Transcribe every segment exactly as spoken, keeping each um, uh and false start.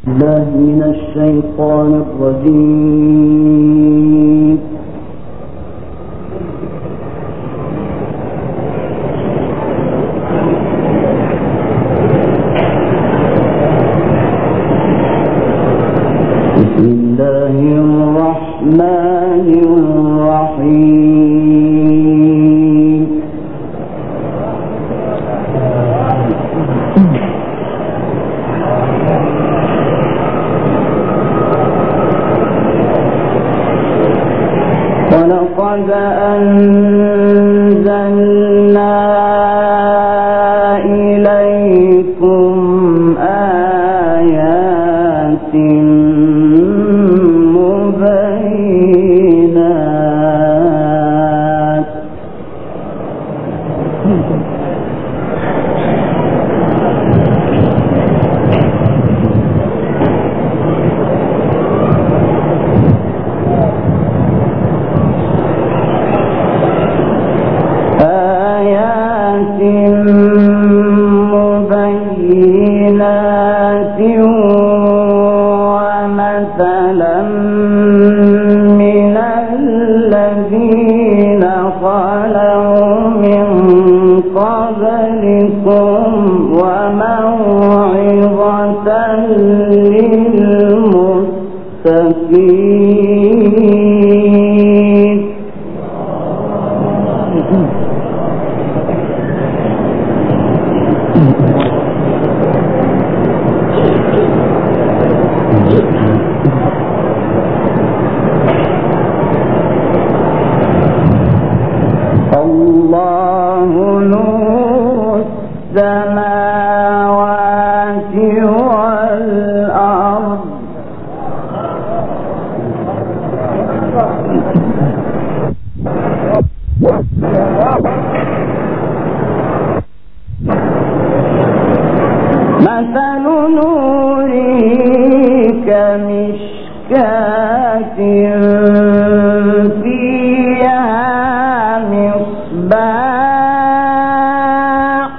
الله من الشيطان الرجيم. بسم الله الرحمن الرحيم. ولقد أنزلنا إليكم آيات مبينات آيات مبينات ومثلا من الذين خلوا من قبلكم وموعظة للمتقين. الله نور السماوات والأرض مثل نوره كمشكاة فيها مصباح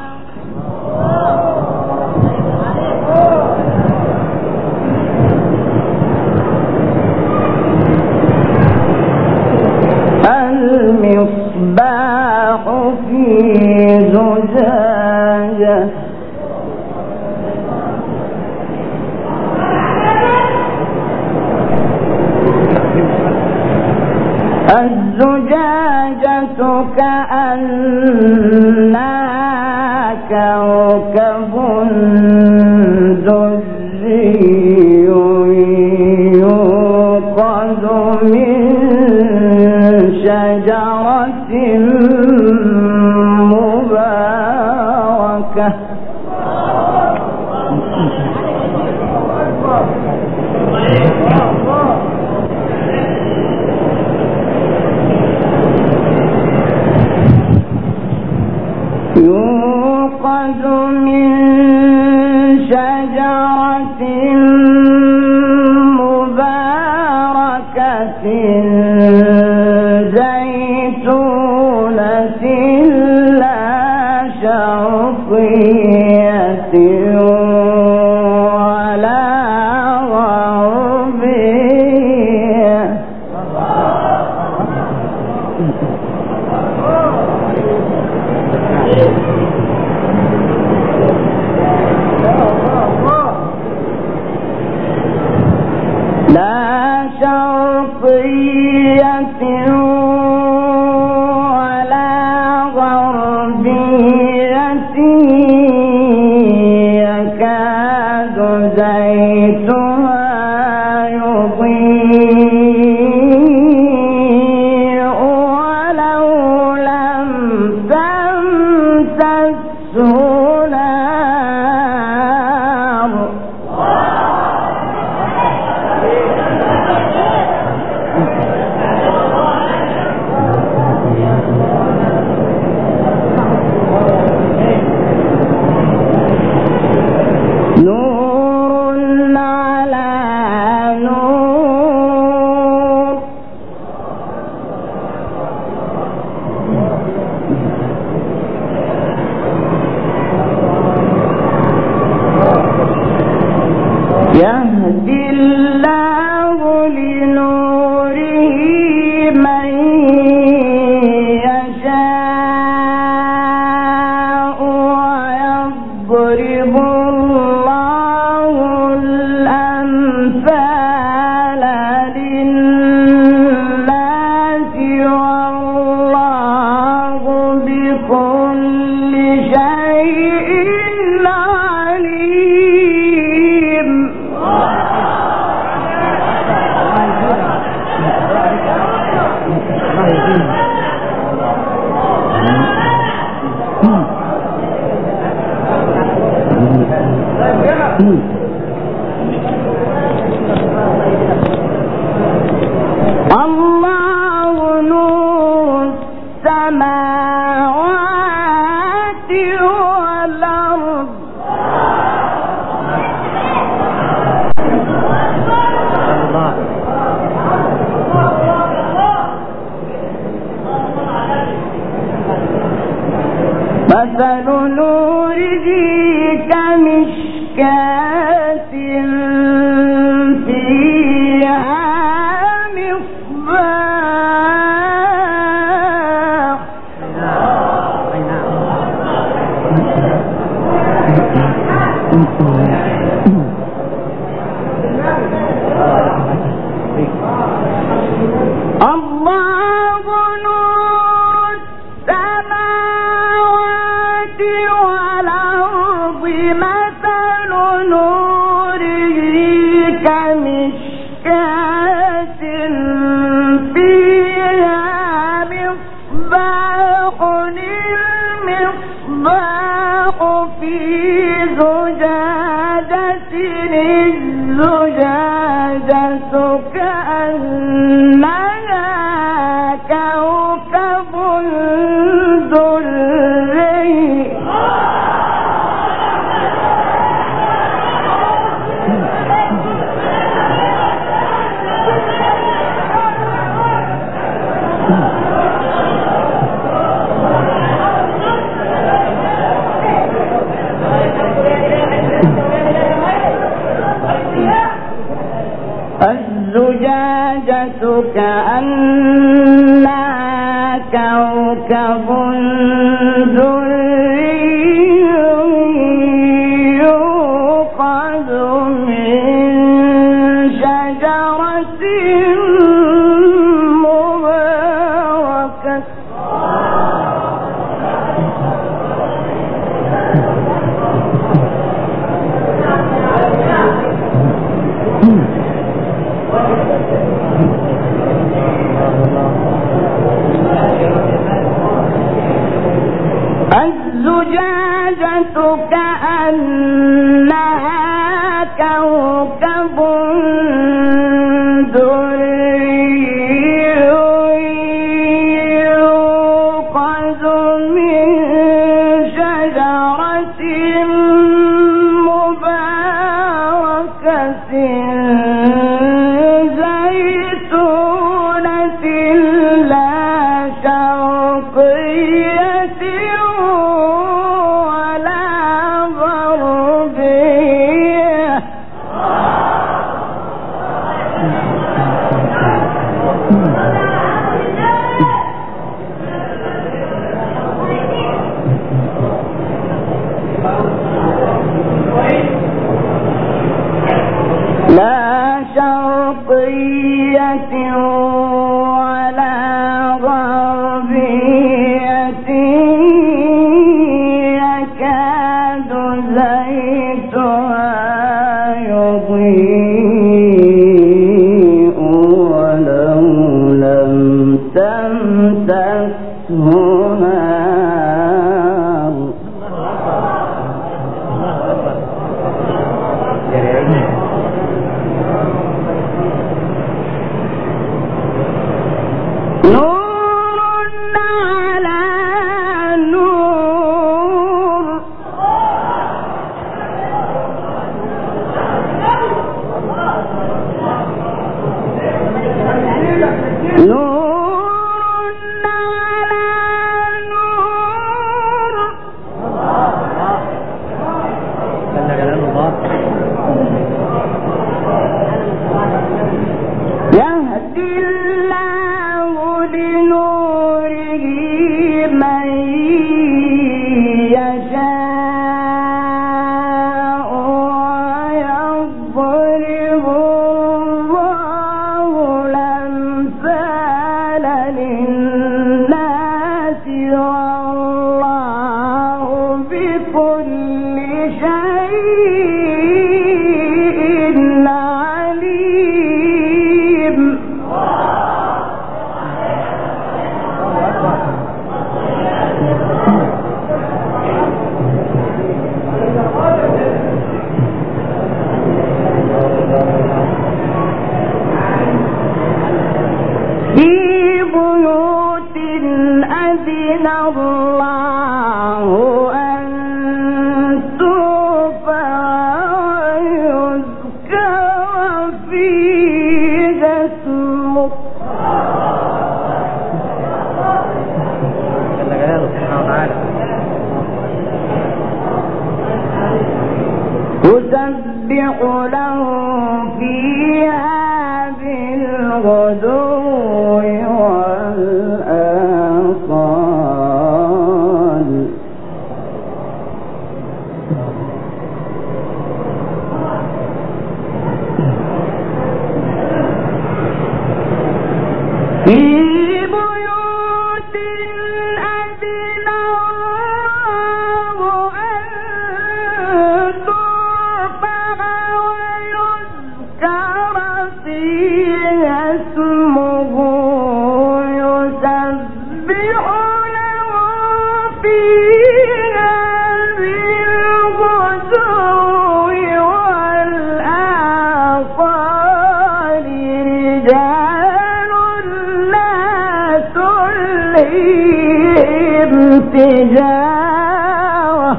المصباح في زجاجة الزجاجة كأنها كوكب دري يوقد من شجرة مباركة يوقد من شجرة مباركة زيتونة لا شرقية ولا غربية لا شرقية ولا غربية يكاد زيتها يضيء ولو لم تمسسه نار يضرب الله الأمثال للناس والله بكل شيء عليم. الله نور السماوات والأرض. مثل نوره كمشكاة فيها مصباح الله نور السماوات والأرض. مثل نوره كمشكاة فيها مصباح. المصباح في زجاجة الزجاجة كأنها كوكب دري. الزجاجة كأنها كوكب دري يوقد من شجرة مباركة الزجاجة كأنها كوكب دري يوقد من شجرة مباركة زيتونة لا شرقية ولا غربية. لا شرقية ولا غربية يكاد زيتها يضيء ولو لم تمسسه نار. نور على نور شيء عليم. في بيوت أذن الله أن ترفع ويذكر فيها اسمه يسبح له فيها بالغدو والآصال. في بيوت أذن الله أن ترفع ويذكر فيها اسمه يسبح له فيها بالغدو والآصال رجال لا تلهيهم تجارة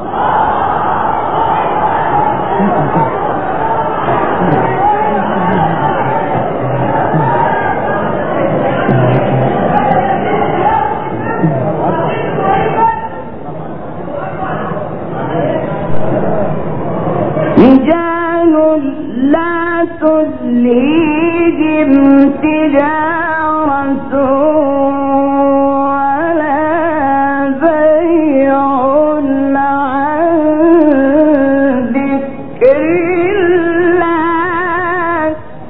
رجال لا تلهيهم تجارة ولا بيع عن ذكر الله.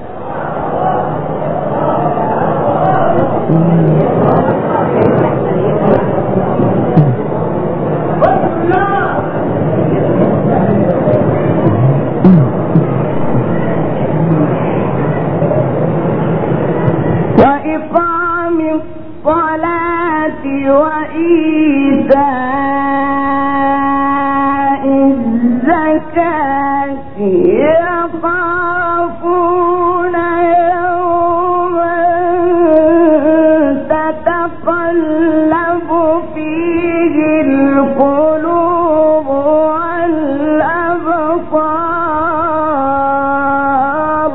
وإقام الصلاة وإيتاء الزكاة يخافون يوما تتقلب فيه القلوب والأبصار.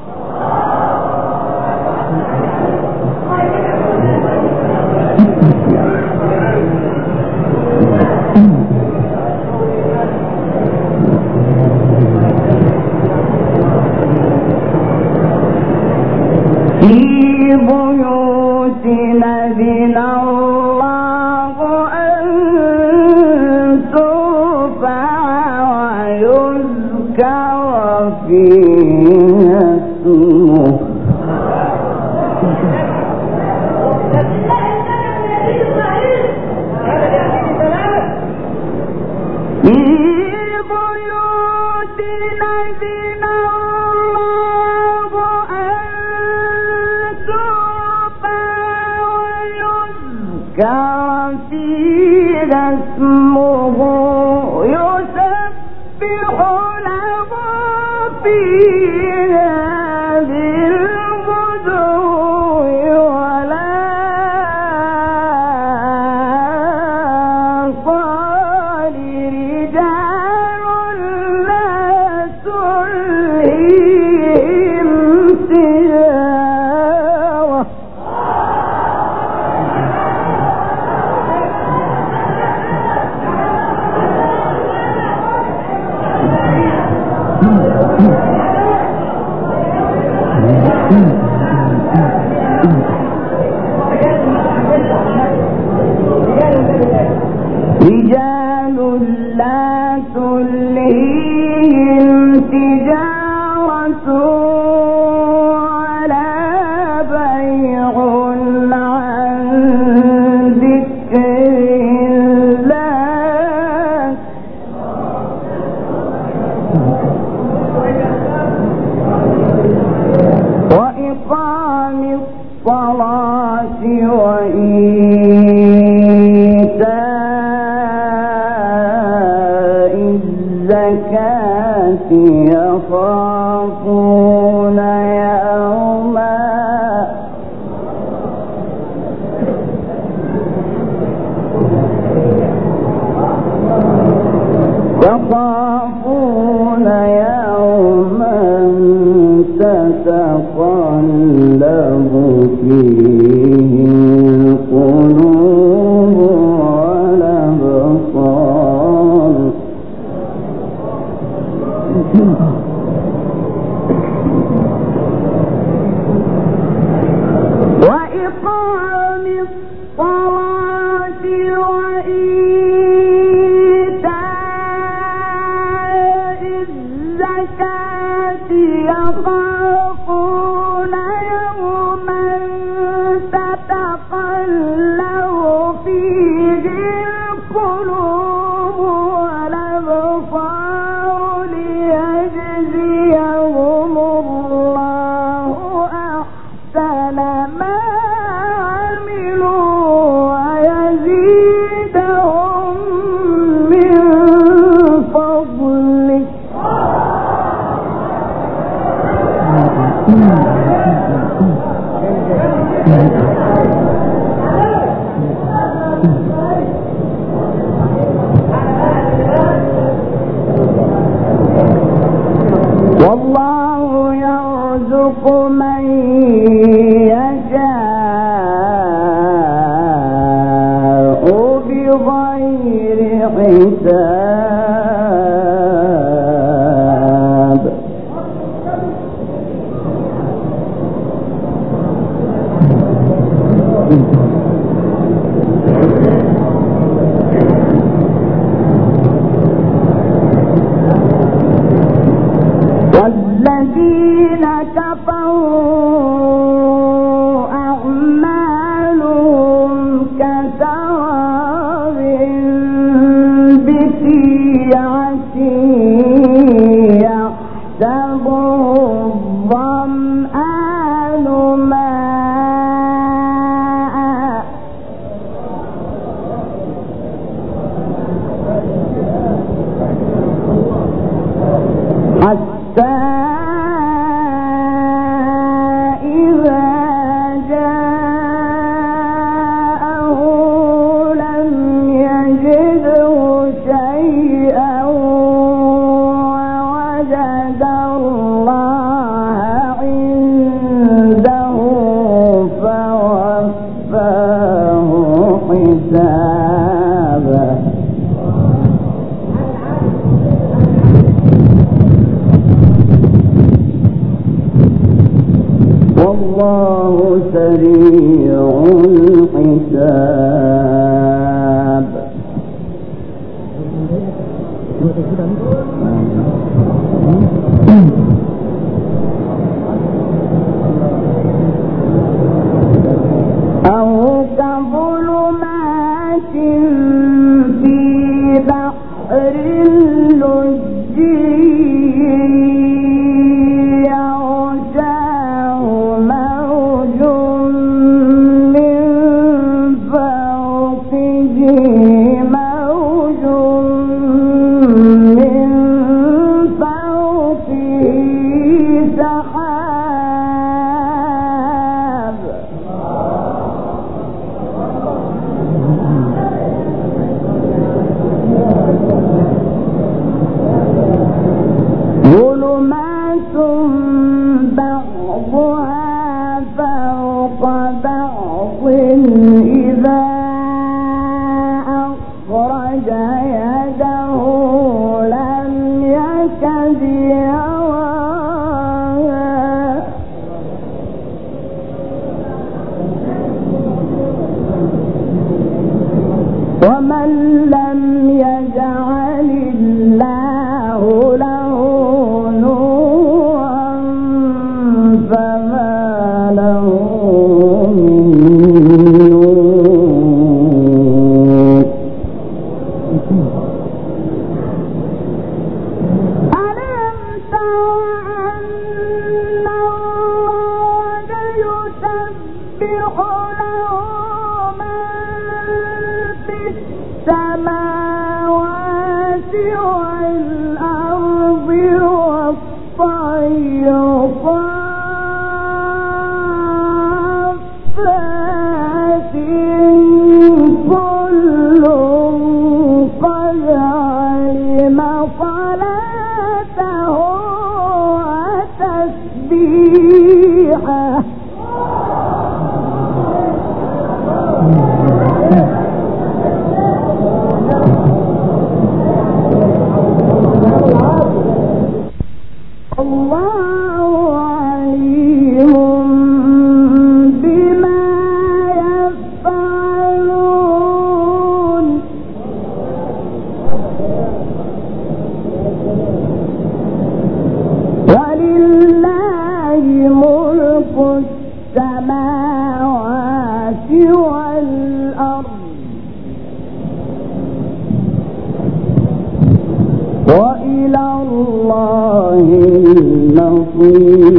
في بيوت أذن الله أن ترفع ويذكر فيها اسمه في بيوت أذن الله أن ترفع ويذكر فيها اسمه يسبح له فيها بالغدو والآصال رجال لا تلهيهم تجارة رجال لا تلهيهم تجارة ولا بيع عن ذكر الله. الزكاة يخافون يوما يخافون يوما تتقلب فيه القلوب والأبصار وإقام الصلاة وإيتاء الزكاة يخافون يوما تتقلب فيه القلوب والأبصار ليجزيهم الله أحسن ما عملوا ويزيدهم من فضله والله يرزق من يشاء بغير حساب والذين كفروا أعمالهم كسراب بقيعة يحسبه الظمآن ماء حتى إذا جاءه لم يجده شيئا ووجد الله عنده فوفاه حسابه والله سريع الحساب أو كظلمات في بحر لجي ظلمات بعضها فوق بعض إذا أخرج يده لم يكد يراها ومن لم يجعل الله له نورا وإلى الله المصير.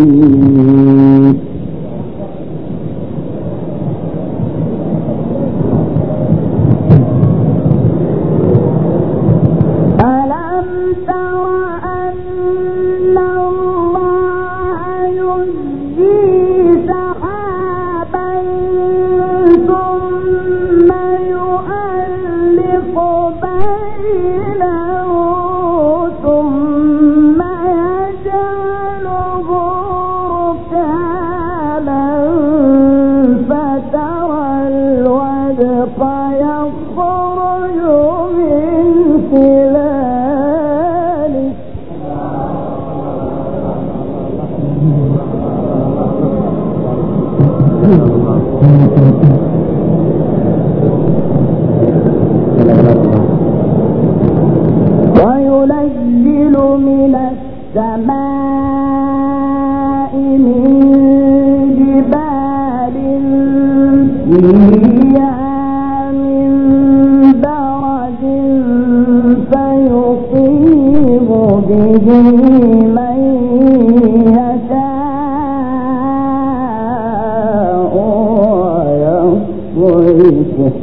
وينزل من السماء من جبال فيها من برد فيصيب به من يشاء ويصرفه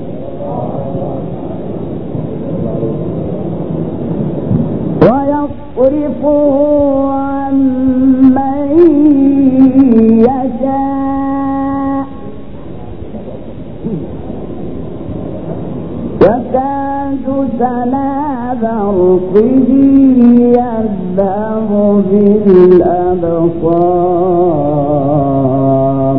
ويصرفه عن من يشاء يكاد سنا برقه يذهب بالأبصار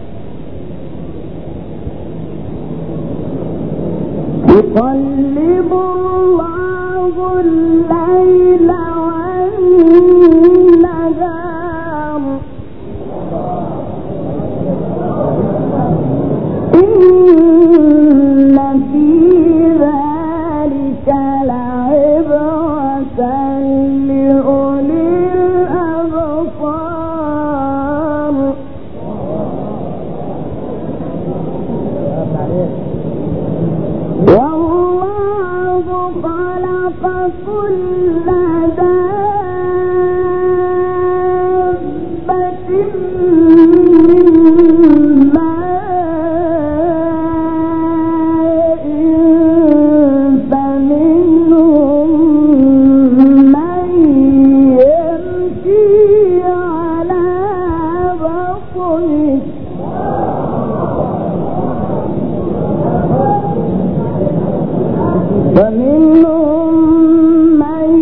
يقلب الله الليل والنهار إن في ذلك لعبرة لأولي الأبصار. والله خلق كل دابة من ماء فمنهم من يمشي على بطنه فمنهم من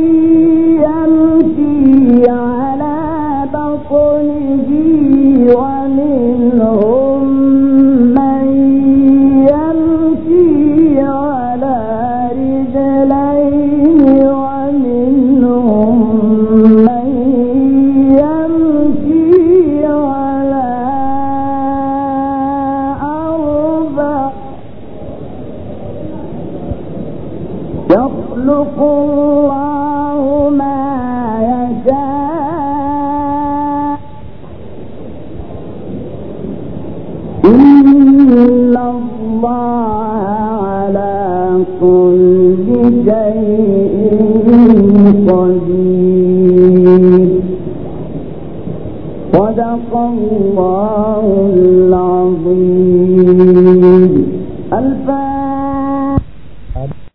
يمشي على بطنه ومنهم من يمشي على رجلين ومنهم من يمشي على أربع يخلق الله ما يشاء إن الله على كل شيء قدير. صدق الله